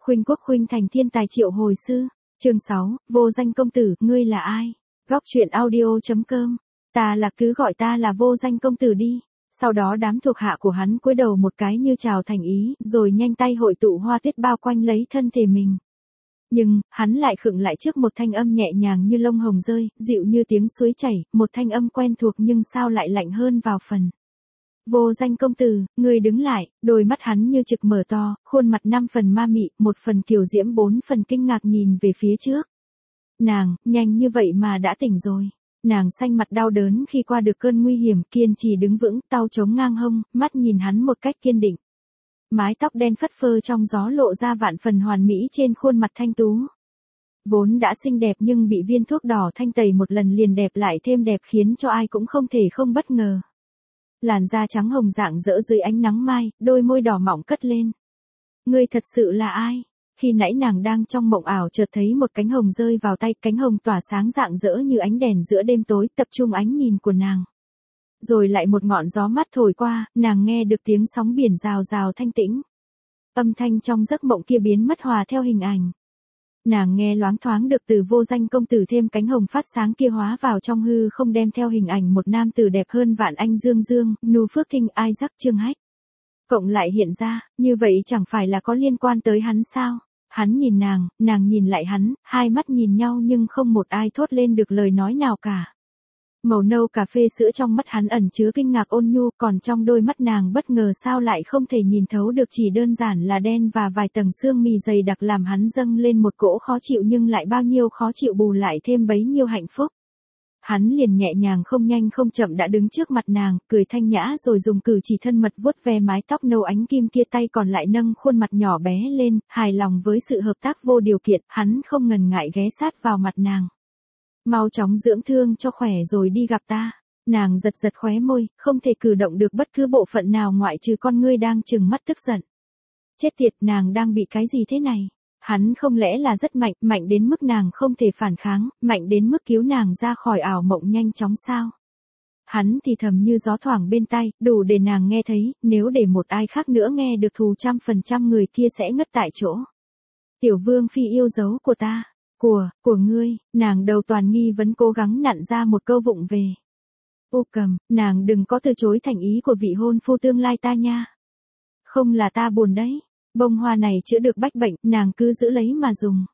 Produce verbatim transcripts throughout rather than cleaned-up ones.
Khuynh Quốc khuynh thành thiên tài triệu hồi sư. Chương sáu, vô danh công tử, ngươi là ai? Góc truyện audio.com. Ta là cứ gọi ta là vô danh công tử đi. Sau đó đám thuộc hạ của hắn cúi đầu một cái như chào thành ý, rồi nhanh tay hội tụ hoa tuyết bao quanh lấy thân thể mình. Nhưng, hắn lại khựng lại trước một thanh âm nhẹ nhàng như lông hồng rơi, dịu như tiếng suối chảy, một thanh âm quen thuộc nhưng sao lại lạnh hơn vào phần. Vô danh công tử, người đứng lại, đôi mắt hắn như trực mở to, khuôn mặt năm phần ma mị, một phần kiều diễm bốn phần kinh ngạc nhìn về phía trước. Nàng, nhanh như vậy mà đã tỉnh rồi. Nàng xanh mặt đau đớn khi qua được cơn nguy hiểm, kiên trì đứng vững, tau chống ngang hông, mắt nhìn hắn một cách kiên định. Mái tóc đen phất phơ trong gió lộ ra vạn phần hoàn mỹ trên khuôn mặt thanh tú. Vốn đã xinh đẹp nhưng bị viên thuốc đỏ thanh tẩy một lần liền đẹp lại thêm đẹp khiến cho ai cũng không thể không bất ngờ. Làn da trắng hồng rạng rỡ dưới ánh nắng mai, đôi môi đỏ mọng cất lên. Ngươi thật sự là ai? Khi nãy nàng đang trong mộng ảo chợt thấy một cánh hồng rơi vào tay, cánh hồng tỏa sáng rạng rỡ như ánh đèn giữa đêm tối, tập trung ánh nhìn của nàng. Rồi lại một ngọn gió mát thổi qua, nàng nghe được tiếng sóng biển rào rào thanh tĩnh. Âm thanh trong giấc mộng kia biến mất hòa theo hình ảnh. Nàng nghe loáng thoáng được từ vô danh công tử thêm cánh hồng phát sáng kia hóa vào trong hư không đem theo hình ảnh một nam tử đẹp hơn vạn anh Dương Dương, Nu Phước Thinh, Isaac Trương Hách. Cộng lại hiện ra, như vậy chẳng phải là có liên quan tới hắn sao? Hắn nhìn nàng, nàng nhìn lại hắn, hai mắt nhìn nhau nhưng không một ai thốt lên được lời nói nào cả. Màu nâu cà phê sữa trong mắt hắn ẩn chứa kinh ngạc ôn nhu, còn trong đôi mắt nàng bất ngờ sao lại không thể nhìn thấu được, chỉ đơn giản là đen và vài tầng xương mì dày đặc làm hắn dâng lên một cỗ khó chịu, nhưng lại bao nhiêu khó chịu bù lại thêm bấy nhiêu hạnh phúc. Hắn liền nhẹ nhàng không nhanh không chậm đã đứng trước mặt nàng, cười thanh nhã rồi dùng cử chỉ thân mật vuốt ve mái tóc nâu ánh kim kia, tay còn lại nâng khuôn mặt nhỏ bé lên, hài lòng với sự hợp tác vô điều kiện, hắn không ngần ngại ghé sát vào mặt nàng. Mau chóng dưỡng thương cho khỏe rồi đi gặp ta. Nàng giật giật khóe môi, không thể cử động được bất cứ bộ phận nào ngoại trừ con ngươi đang trừng mắt tức giận. Chết tiệt, nàng đang bị cái gì thế này? Hắn không lẽ là rất mạnh, mạnh đến mức nàng không thể phản kháng, mạnh đến mức cứu nàng ra khỏi ảo mộng nhanh chóng sao? Hắn thì thầm như gió thoảng bên tai, đủ để nàng nghe thấy, nếu để một ai khác nữa nghe được thù trăm phần trăm người kia sẽ ngất tại chỗ. Tiểu vương phi yêu dấu của ta. Của, của ngươi, nàng đầu toàn nghi vấn cố gắng nặn ra một câu vụng về. Ô cầm, nàng đừng có từ chối thành ý của vị hôn phu tương lai ta nha. Không là ta buồn đấy, bông hoa này chữa được bách bệnh, nàng cứ giữ lấy mà dùng.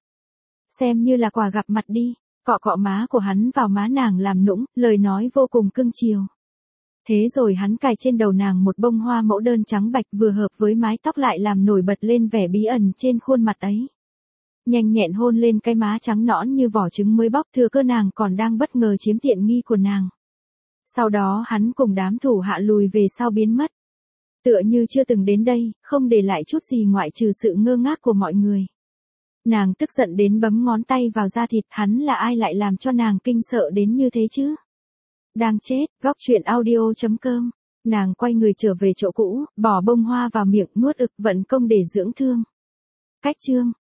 Xem như là quà gặp mặt đi, cọ cọ má của hắn vào má nàng làm nũng, lời nói vô cùng cưng chiều. Thế rồi hắn cài trên đầu nàng một bông hoa mẫu đơn trắng bạch vừa hợp với mái tóc lại làm nổi bật lên vẻ bí ẩn trên khuôn mặt ấy. Nhanh nhẹn hôn lên cái má trắng nõn như vỏ trứng mới bóc, thừa cơ nàng còn đang bất ngờ chiếm tiện nghi của nàng. Sau đó hắn cùng đám thủ hạ lùi về sau biến mất. Tựa như chưa từng đến đây, không để lại chút gì ngoại trừ sự ngơ ngác của mọi người. Nàng tức giận đến bấm ngón tay vào da thịt, hắn là ai lại làm cho nàng kinh sợ đến như thế chứ? Đang chết, góc truyện audio.com. Nàng quay người trở về chỗ cũ, bỏ bông hoa vào miệng nuốt ực, vận công để dưỡng thương. Cách chương.